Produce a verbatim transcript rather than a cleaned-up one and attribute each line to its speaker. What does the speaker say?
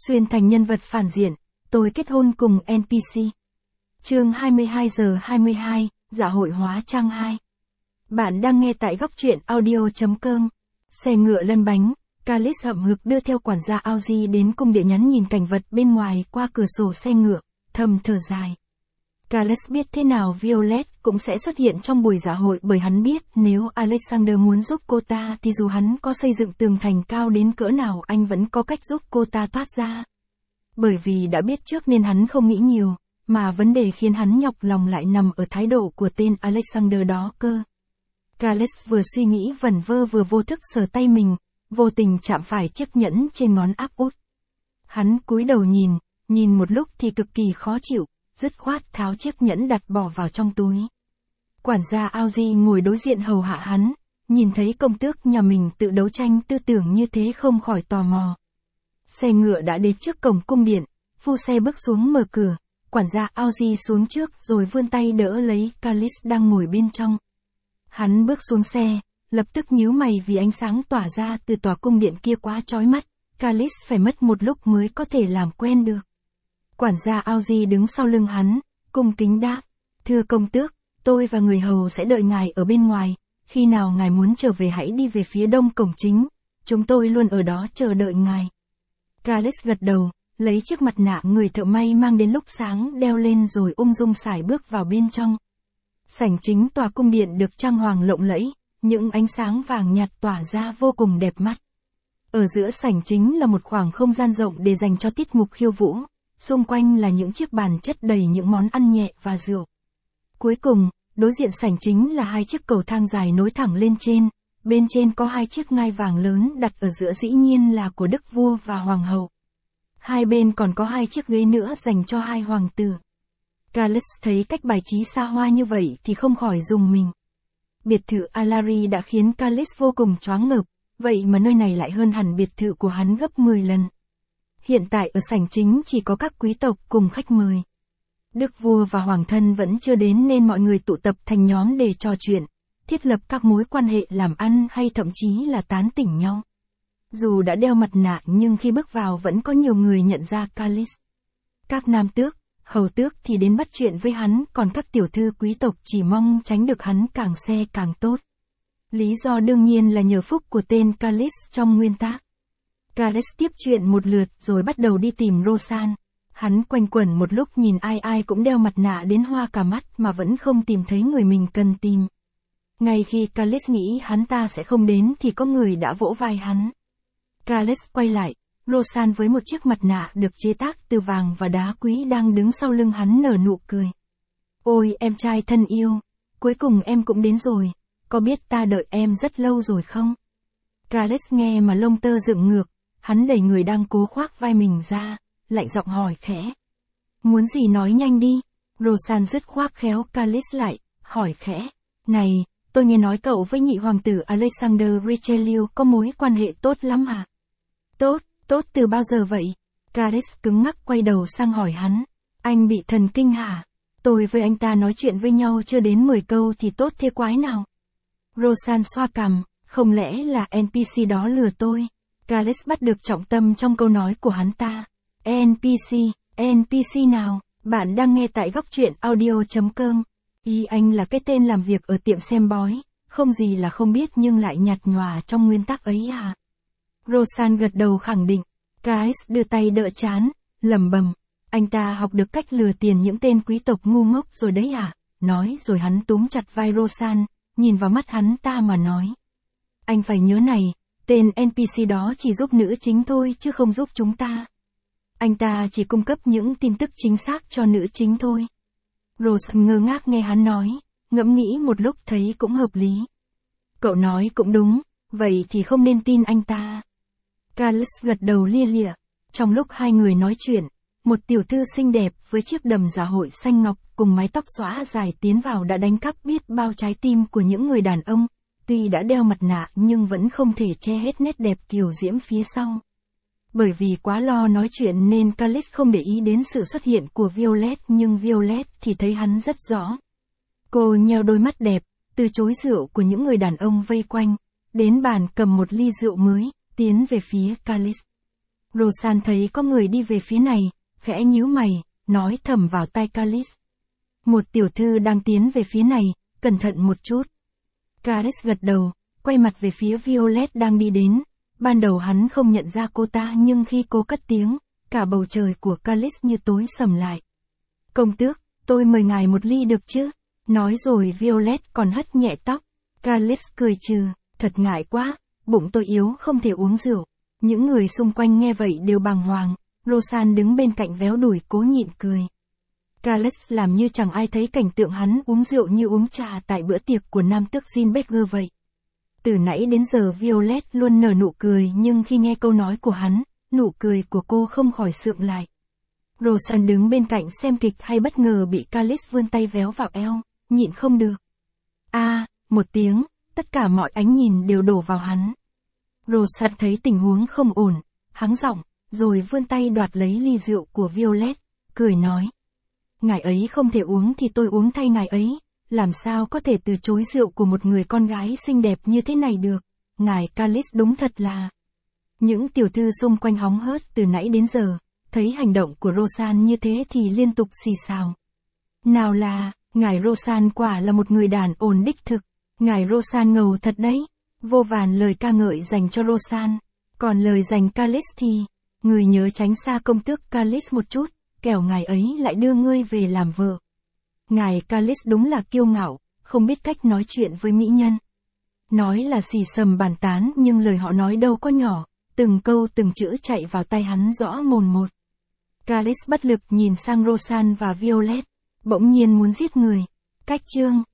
Speaker 1: Xuyên thành nhân vật phản diện, tôi kết hôn cùng en pê xê. Chương hai mươi hai giờ hai mươi hai, dạ hội hóa trang hai. Bạn đang nghe tại góc truyện audio.com. Xe ngựa lăn bánh, Carlis hậm hực đưa theo quản gia Audi đến cung điện, nhắn nhìn cảnh vật bên ngoài qua cửa sổ xe ngựa, thầm thở dài. Carlis biết thế nào Violet cũng sẽ xuất hiện trong buổi dạ hội, bởi hắn biết nếu Alexander muốn giúp cô ta thì dù hắn có xây dựng tường thành cao đến cỡ nào anh vẫn có cách giúp cô ta thoát ra. Bởi vì đã biết trước nên hắn không nghĩ nhiều, mà vấn đề khiến hắn nhọc lòng lại nằm ở thái độ của tên Alexander đó cơ. Carlis vừa suy nghĩ vẩn vơ vừa vô thức sờ tay mình, vô tình chạm phải chiếc nhẫn trên ngón áp út. Hắn cúi đầu nhìn, nhìn một lúc thì cực kỳ khó chịu, dứt khoát tháo chiếc nhẫn đặt bỏ vào trong túi. Quản gia Audi ngồi đối diện hầu hạ hắn, nhìn thấy công tước nhà mình tự đấu tranh tư tưởng như thế không khỏi tò mò. Xe ngựa đã đến trước cổng cung điện, phu xe bước xuống mở cửa, quản gia Audi xuống trước rồi vươn tay đỡ lấy Carlis đang ngồi bên trong. Hắn bước xuống xe, lập tức nhíu mày vì ánh sáng tỏa ra từ tòa cung điện kia quá chói mắt, Carlis phải mất một lúc mới có thể làm quen được. Quản gia Audi đứng sau lưng hắn, cung kính đáp, thưa công tước, tôi và người hầu sẽ đợi ngài ở bên ngoài, khi nào ngài muốn trở về hãy đi về phía đông cổng chính, chúng tôi luôn ở đó chờ đợi ngài. Carlis gật đầu, lấy chiếc mặt nạ người thợ may mang đến lúc sáng đeo lên rồi ung dung sải bước vào bên trong. Sảnh chính tòa cung điện được trang hoàng lộng lẫy, những ánh sáng vàng nhạt tỏa ra vô cùng đẹp mắt. Ở giữa sảnh chính là một khoảng không gian rộng để dành cho tiết mục khiêu vũ, xung quanh là những chiếc bàn chất đầy những món ăn nhẹ và rượu. Cuối cùng, đối diện sảnh chính là hai chiếc cầu thang dài nối thẳng lên trên, bên trên có hai chiếc ngai vàng lớn đặt ở giữa, dĩ nhiên là của đức vua và hoàng hậu. Hai bên còn có hai chiếc ghế nữa dành cho hai hoàng tử. Carlis thấy cách bài trí xa hoa như vậy thì không khỏi rùng mình. Biệt thự Alari đã khiến Carlis vô cùng choáng ngợp, vậy mà nơi này lại hơn hẳn biệt thự của hắn gấp mười lần. Hiện tại ở sảnh chính chỉ có các quý tộc cùng khách mời. Đức vua và hoàng thân vẫn chưa đến nên mọi người tụ tập thành nhóm để trò chuyện, thiết lập các mối quan hệ làm ăn hay thậm chí là tán tỉnh nhau. Dù đã đeo mặt nạ nhưng khi bước vào vẫn có nhiều người nhận ra Carlis. Các nam tước, hầu tước thì đến bắt chuyện với hắn, còn các tiểu thư quý tộc chỉ mong tránh được hắn càng xe càng tốt. Lý do đương nhiên là nhờ phúc của tên Carlis trong nguyên tác. Carlis tiếp chuyện một lượt rồi bắt đầu đi tìm Rosanne. Hắn quanh quẩn một lúc nhìn ai ai cũng đeo mặt nạ đến hoa cả mắt mà vẫn không tìm thấy người mình cần tìm. Ngay khi Carlis nghĩ hắn ta sẽ không đến thì có người đã vỗ vai hắn. Carlis quay lại, Rosanne với một chiếc mặt nạ được chế tác từ vàng và đá quý đang đứng sau lưng hắn nở nụ cười. Ôi em trai thân yêu, cuối cùng em cũng đến rồi, có biết ta đợi em rất lâu rồi không? Carlis nghe mà lông tơ dựng ngược, hắn đẩy người đang cố khoác vai mình ra, lạnh giọng hỏi khẽ. Muốn gì nói nhanh đi. Rosanne dứt khoác khéo Carlis lại, hỏi khẽ. Này, tôi nghe nói cậu với nhị hoàng tử Alexander Richelieu có mối quan hệ tốt lắm à? Tốt, tốt từ bao giờ vậy? Carlis cứng ngắc quay đầu sang hỏi hắn. Anh bị thần kinh hả? Tôi với anh ta nói chuyện với nhau chưa đến mười câu thì tốt thế quái nào? Rosanne xoa cằm, không lẽ là en pê xê đó lừa tôi? Carlis bắt được trọng tâm trong câu nói của hắn ta. en pê xê, en pê xê nào? Bạn đang nghe tại góc truyện audio.com. Ý anh là cái tên làm việc ở tiệm xem bói, không gì là không biết nhưng lại nhạt nhòa trong nguyên tắc ấy à? Rosanne gật đầu khẳng định. Carlis đưa tay đỡ trán, lẩm bẩm. Anh ta học được cách lừa tiền những tên quý tộc ngu ngốc rồi đấy à? Nói rồi hắn túm chặt vai Rosanne, nhìn vào mắt hắn ta mà nói. Anh phải nhớ này, tên en pê xê đó chỉ giúp nữ chính thôi chứ không giúp chúng ta. Anh ta chỉ cung cấp những tin tức chính xác cho nữ chính thôi. Rose ngơ ngác nghe hắn nói, ngẫm nghĩ một lúc thấy cũng hợp lý. Cậu nói cũng đúng, vậy thì không nên tin anh ta. Carlis gật đầu lia lịa. Trong lúc hai người nói chuyện, một tiểu thư xinh đẹp với chiếc đầm dạ hội xanh ngọc cùng mái tóc xõa dài tiến vào đã đánh cắp biết bao trái tim của những người đàn ông. Tuy đã đeo mặt nạ nhưng vẫn không thể che hết nét đẹp kiều diễm phía sau. Bởi vì quá lo nói chuyện nên Carlis không để ý đến sự xuất hiện của Violet, nhưng Violet thì thấy hắn rất rõ. Cô nheo đôi mắt đẹp, từ chối rượu của những người đàn ông vây quanh, đến bàn cầm một ly rượu mới, tiến về phía Carlis. Rosanne thấy có người đi về phía này, khẽ nhíu mày, nói thầm vào tai Calis. Một tiểu thư đang tiến về phía này, cẩn thận một chút. Calis gật đầu, quay mặt về phía Violet đang đi đến. Ban đầu hắn không nhận ra cô ta nhưng khi cô cất tiếng, cả bầu trời của Calis như tối sầm lại. Công tước, tôi mời ngài một ly được chứ? Nói rồi Violet còn hất nhẹ tóc. Calis cười trừ, thật ngại quá, bụng tôi yếu không thể uống rượu. Những người xung quanh nghe vậy đều bàng hoàng, Rosanne đứng bên cạnh véo đùi cố nhịn cười. Calis làm như chẳng ai thấy cảnh tượng hắn uống rượu như uống trà tại bữa tiệc của nam tước Ginberger vậy. Từ nãy đến giờ Violet luôn nở nụ cười nhưng khi nghe câu nói của hắn, nụ cười của cô không khỏi sượng lại. Rosanne đứng bên cạnh xem kịch hay bất ngờ bị Calis vươn tay véo vào eo, nhịn không được. A, à, một tiếng, tất cả mọi ánh nhìn đều đổ vào hắn. Rosanne thấy tình huống không ổn, hắng giọng, rồi vươn tay đoạt lấy ly rượu của Violet, cười nói. Ngài ấy không thể uống thì tôi uống thay ngài ấy, làm sao có thể từ chối rượu của một người con gái xinh đẹp như thế này được, ngài Calis đúng thật là... Những tiểu thư xung quanh hóng hớt từ nãy đến giờ, thấy hành động của Rosanne như thế thì liên tục xì xào. Nào là, ngài Rosanne quả là một người đàn ổn đích thực, ngài Rosanne ngầu thật đấy, vô vàn lời ca ngợi dành cho Rosanne, còn lời dành Calis thì, người nhớ tránh xa công tước Calis một chút, kẻo ngài ấy lại đưa ngươi về làm vợ. Ngài Calis đúng là kiêu ngạo, không biết cách nói chuyện với mỹ nhân. Nói là xì xầm bàn tán nhưng lời họ nói đâu có nhỏ, từng câu từng chữ chạy vào tai hắn rõ mồn một. Calis bất lực nhìn sang Rosanne và Violet, bỗng nhiên muốn giết người. Cách chương